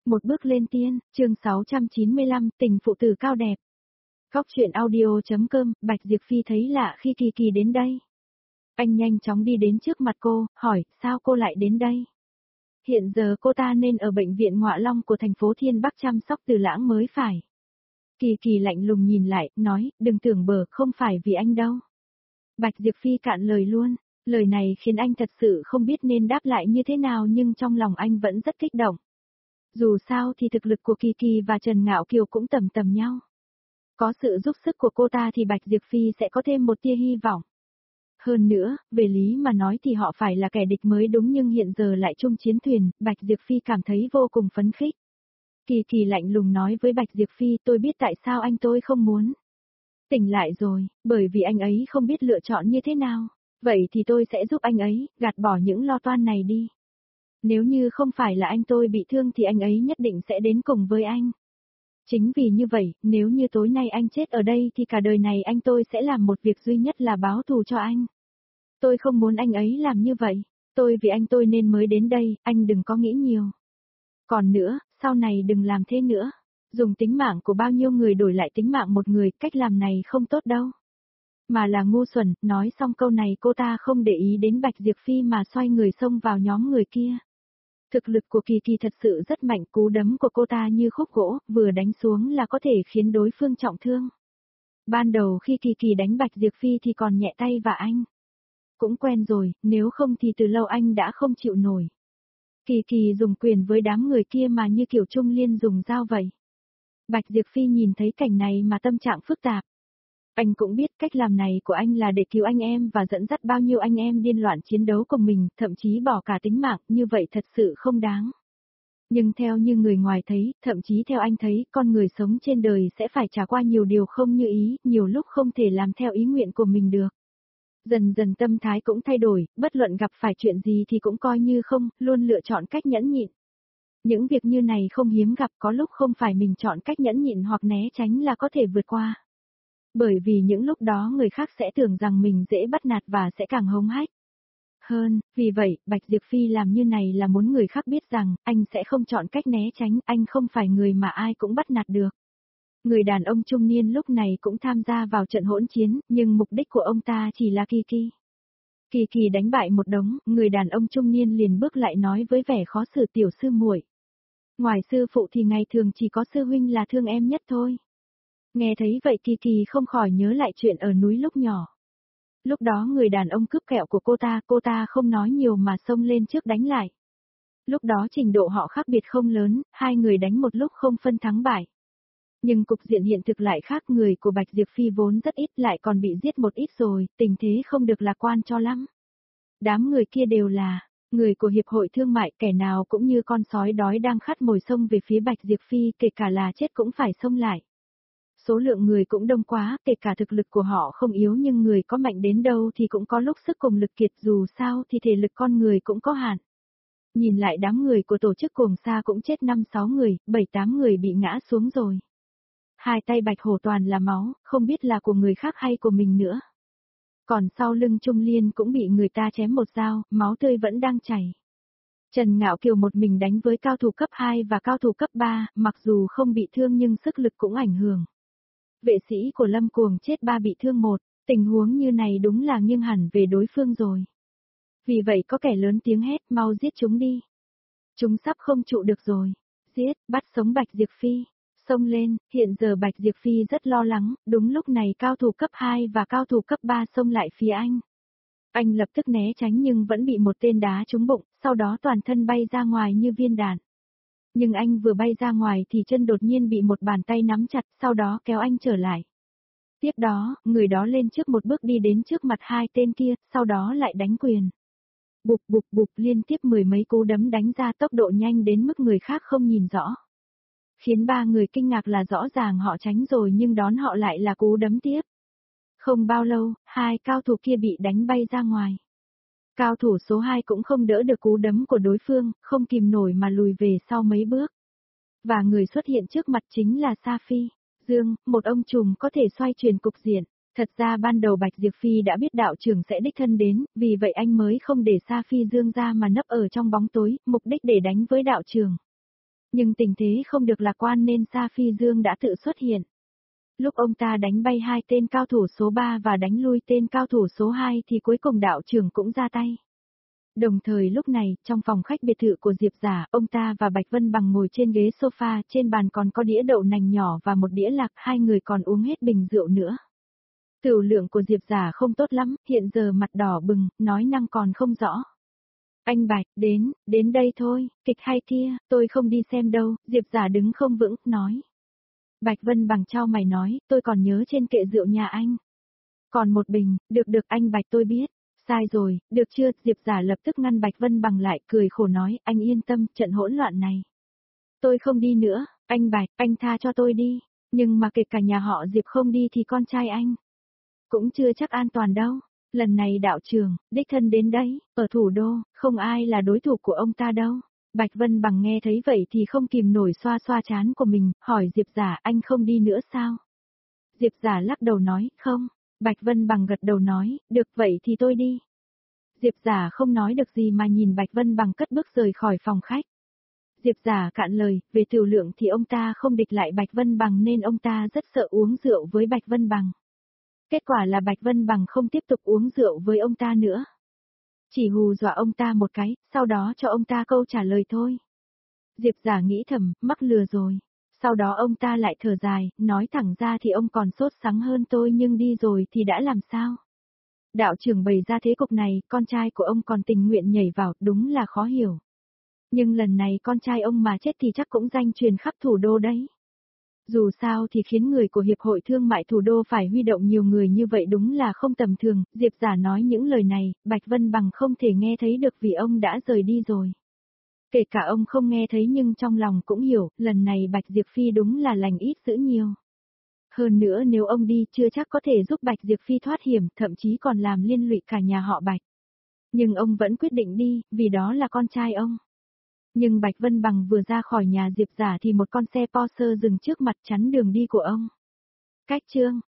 Một bước lên tiên, chương 695, tình phụ tử cao đẹp. Góc truyện audio.com, Bạch Diệp Phi thấy lạ khi Kỳ Kỳ đến đây. Anh nhanh chóng đi đến trước mặt cô, hỏi, sao cô lại đến đây? Hiện giờ cô ta nên ở bệnh viện Ngoạ Long của thành phố Thiên Bắc chăm sóc Từ Lãng mới phải. Kỳ Kỳ lạnh lùng nhìn lại, nói, đừng tưởng bờ, không phải vì anh đâu. Bạch Diệp Phi cạn lời luôn, lời này khiến anh thật sự không biết nên đáp lại như thế nào, nhưng trong lòng anh vẫn rất kích động. Dù sao thì thực lực của Kỳ Kỳ và Trần Ngạo Kiều cũng tầm tầm nhau. Có sự giúp sức của cô ta thì Bạch Diệp Phi sẽ có thêm một tia hy vọng. Hơn nữa, về lý mà nói thì họ phải là kẻ địch mới đúng, nhưng hiện giờ lại chung chiến thuyền, Bạch Diệp Phi cảm thấy vô cùng phấn khích. Kỳ Kỳ lạnh lùng nói với Bạch Diệp Phi, tôi biết tại sao anh tôi không muốn tỉnh lại rồi, bởi vì anh ấy không biết lựa chọn như thế nào. Vậy thì tôi sẽ giúp anh ấy, gạt bỏ những lo toan này đi. Nếu như không phải là anh tôi bị thương thì anh ấy nhất định sẽ đến cùng với anh. Chính vì như vậy, nếu như tối nay anh chết ở đây thì cả đời này anh tôi sẽ làm một việc duy nhất là báo thù cho anh. Tôi không muốn anh ấy làm như vậy. Tôi vì anh tôi nên mới đến đây, anh đừng có nghĩ nhiều. Còn nữa, sau này đừng làm thế nữa. Dùng tính mạng của bao nhiêu người đổi lại tính mạng một người, cách làm này không tốt đâu. Mà là ngu xuẩn, nói xong câu này cô ta không để ý đến Bạch Diệp Phi mà xoay người xông vào nhóm người kia. Thực lực của Kỳ Kỳ thật sự rất mạnh, cú đấm của cô ta như khúc gỗ, vừa đánh xuống là có thể khiến đối phương trọng thương. Ban đầu khi Kỳ Kỳ đánh Bạch Diệp Phi thì còn nhẹ tay và anh cũng quen rồi, nếu không thì từ lâu anh đã không chịu nổi. Kỳ Kỳ dùng quyền với đám người kia mà như kiểu Trung Liên dùng dao vậy. Bạch Diệp Phi nhìn thấy cảnh này mà tâm trạng phức tạp. Anh cũng biết cách làm này của anh là để cứu anh em và dẫn dắt bao nhiêu anh em điên loạn chiến đấu cùng mình, thậm chí bỏ cả tính mạng, như vậy thật sự không đáng. Nhưng theo như người ngoài thấy, thậm chí theo anh thấy, con người sống trên đời sẽ phải trải qua nhiều điều không như ý, nhiều lúc không thể làm theo ý nguyện của mình được. Dần dần tâm thái cũng thay đổi, bất luận gặp phải chuyện gì thì cũng coi như không, luôn lựa chọn cách nhẫn nhịn. Những việc như này không hiếm gặp, có lúc không phải mình chọn cách nhẫn nhịn hoặc né tránh là có thể vượt qua. Bởi vì những lúc đó người khác sẽ tưởng rằng mình dễ bắt nạt và sẽ càng hống hách hơn, vì vậy, Bạch Diệp Phi làm như này là muốn người khác biết rằng, anh sẽ không chọn cách né tránh, anh không phải người mà ai cũng bắt nạt được. Người đàn ông trung niên lúc này cũng tham gia vào trận hỗn chiến, nhưng mục đích của ông ta chỉ là Kỳ Kỳ. Kỳ Kỳ đánh bại một đống, người đàn ông trung niên liền bước lại nói với vẻ khó xử, tiểu sư muội. Ngoài sư phụ thì ngày thường chỉ có sư huynh là thương em nhất thôi. Nghe thấy vậy Kỳ Kỳ không khỏi nhớ lại chuyện ở núi lúc nhỏ. Lúc đó người đàn ông cướp kẹo của cô ta không nói nhiều mà xông lên trước đánh lại. Lúc đó trình độ họ khác biệt không lớn, hai người đánh một lúc không phân thắng bại. Nhưng cục diện hiện thực lại khác, người của Bạch Diệp Phi vốn rất ít lại còn bị giết một ít rồi, tình thế không được lạc quan cho lắm. Đám người kia đều là người của Hiệp hội Thương mại, kẻ nào cũng như con sói đói đang khát mồi xông về phía Bạch Diệp Phi, kể cả là chết cũng phải xông lại. Số lượng người cũng đông quá, kể cả thực lực của họ không yếu nhưng người có mạnh đến đâu thì cũng có lúc sức cùng lực kiệt, dù sao thì thể lực con người cũng có hạn. Nhìn lại đám người của tổ chức Cuồng Sa cũng chết 5-6 người, 7-8 người bị ngã xuống rồi. Hai tay Bạch Hổ toàn là máu, không biết là của người khác hay của mình nữa. Còn sau lưng Trung Liên cũng bị người ta chém một dao, máu tươi vẫn đang chảy. Trần Ngạo Kiều một mình đánh với cao thủ cấp 2 và cao thủ cấp 3, mặc dù không bị thương nhưng sức lực cũng ảnh hưởng. Vệ sĩ của Lâm Cuồng chết 3 bị thương 1, tình huống như này đúng là nghiêng hẳn về đối phương rồi. Vì vậy có kẻ lớn tiếng hét, mau giết chúng đi. Chúng sắp không trụ được rồi. Giết, bắt sống Bạch Diệp Phi. Xông lên, hiện giờ Bạch Diệp Phi rất lo lắng, đúng lúc này cao thủ cấp 2 và cao thủ cấp 3 xông lại phía anh. Anh lập tức né tránh nhưng vẫn bị một tên đá trúng bụng, sau đó toàn thân bay ra ngoài như viên đạn. Nhưng anh vừa bay ra ngoài thì chân đột nhiên bị một bàn tay nắm chặt, sau đó kéo anh trở lại. Tiếp đó, người đó lên trước một bước đi đến trước mặt hai tên kia, sau đó lại đánh quyền. Bụp bụp bụp liên tiếp 10 mấy cú đấm đánh ra tốc độ nhanh đến mức người khác không nhìn rõ. Khiến ba người kinh ngạc là rõ ràng họ tránh rồi nhưng đón họ lại là cú đấm tiếp. Không bao lâu, hai cao thủ kia bị đánh bay ra ngoài. Cao thủ số 2 cũng không đỡ được cú đấm của đối phương, không kìm nổi mà lùi về sau mấy bước. Và người xuất hiện trước mặt chính là Sa Phi Dương, một ông trùm có thể xoay chuyển cục diện. Thật ra ban đầu Bạch Diệp Phi đã biết đạo trưởng sẽ đích thân đến, vì vậy anh mới không để Sa Phi Dương ra mà nấp ở trong bóng tối, mục đích để đánh với đạo trưởng. Nhưng tình thế không được lạc quan nên Sa Phi Dương đã tự xuất hiện. Lúc ông ta đánh bay 2 tên cao thủ số 3 và đánh lui tên cao thủ số 2 thì cuối cùng đạo trưởng cũng ra tay. Đồng thời lúc này, trong phòng khách biệt thự của Diệp Giả, ông ta và Bạch Vân Bằng ngồi trên ghế sofa, trên bàn còn có đĩa đậu nành nhỏ và một đĩa lạc, hai người còn uống hết bình rượu nữa. Tửu lượng của Diệp Giả không tốt lắm, hiện giờ mặt đỏ bừng, nói năng còn không rõ. Anh Bạch, đến đây thôi, kịch hay kia, tôi không đi xem đâu, Diệp Giả đứng không vững, nói. Bạch Vân Bằng chau mày nói, tôi còn nhớ trên kệ rượu nhà anh. Còn một bình, được anh Bạch tôi biết. Sai rồi, được chưa, Diệp Giả lập tức ngăn Bạch Vân Bằng lại, cười khổ nói, anh yên tâm, trận hỗn loạn này. Tôi không đi nữa, anh Bạch, anh tha cho tôi đi. Nhưng mà kể cả nhà họ Diệp không đi thì con trai anh cũng chưa chắc an toàn đâu. Lần này đạo trưởng, đích thân đến đấy, ở thủ đô, không ai là đối thủ của ông ta đâu. Bạch Vân Bằng nghe thấy vậy thì không kìm nổi xoa xoa trán của mình, hỏi Diệp Giả anh không đi nữa sao? Diệp Giả lắc đầu nói, không. Bạch Vân Bằng gật đầu nói, được vậy thì tôi đi. Diệp Giả không nói được gì mà nhìn Bạch Vân Bằng cất bước rời khỏi phòng khách. Diệp Giả cạn lời, về tiểu lượng thì ông ta không địch lại Bạch Vân Bằng nên ông ta rất sợ uống rượu với Bạch Vân Bằng. Kết quả là Bạch Vân Bằng không tiếp tục uống rượu với ông ta nữa. Chỉ hù dọa ông ta một cái, sau đó cho ông ta câu trả lời thôi. Diệp Giả nghĩ thầm, mắc lừa rồi. Sau đó ông ta lại thở dài, nói thẳng ra thì ông còn sốt sắng hơn tôi nhưng đi rồi thì đã làm sao? Đạo trưởng bày ra thế cục này, con trai của ông còn tình nguyện nhảy vào, đúng là khó hiểu. Nhưng lần này con trai ông mà chết thì chắc cũng danh truyền khắp thủ đô đấy. Dù sao thì khiến người của Hiệp hội Thương mại thủ đô phải huy động nhiều người như vậy đúng là không tầm thường, Diệp Giả nói những lời này, Bạch Vân Bằng không thể nghe thấy được vì ông đã rời đi rồi. Kể cả ông không nghe thấy nhưng trong lòng cũng hiểu, lần này Bạch Diệp Phi đúng là lành ít dữ nhiều. Hơn nữa nếu ông đi chưa chắc có thể giúp Bạch Diệp Phi thoát hiểm, thậm chí còn làm liên lụy cả nhà họ Bạch. Nhưng ông vẫn quyết định đi, vì đó là con trai ông. Nhưng Bạch Vân Bằng vừa ra khỏi nhà Diệp Giả thì một con xe Porsche dừng trước mặt chắn đường đi của ông. Cách chương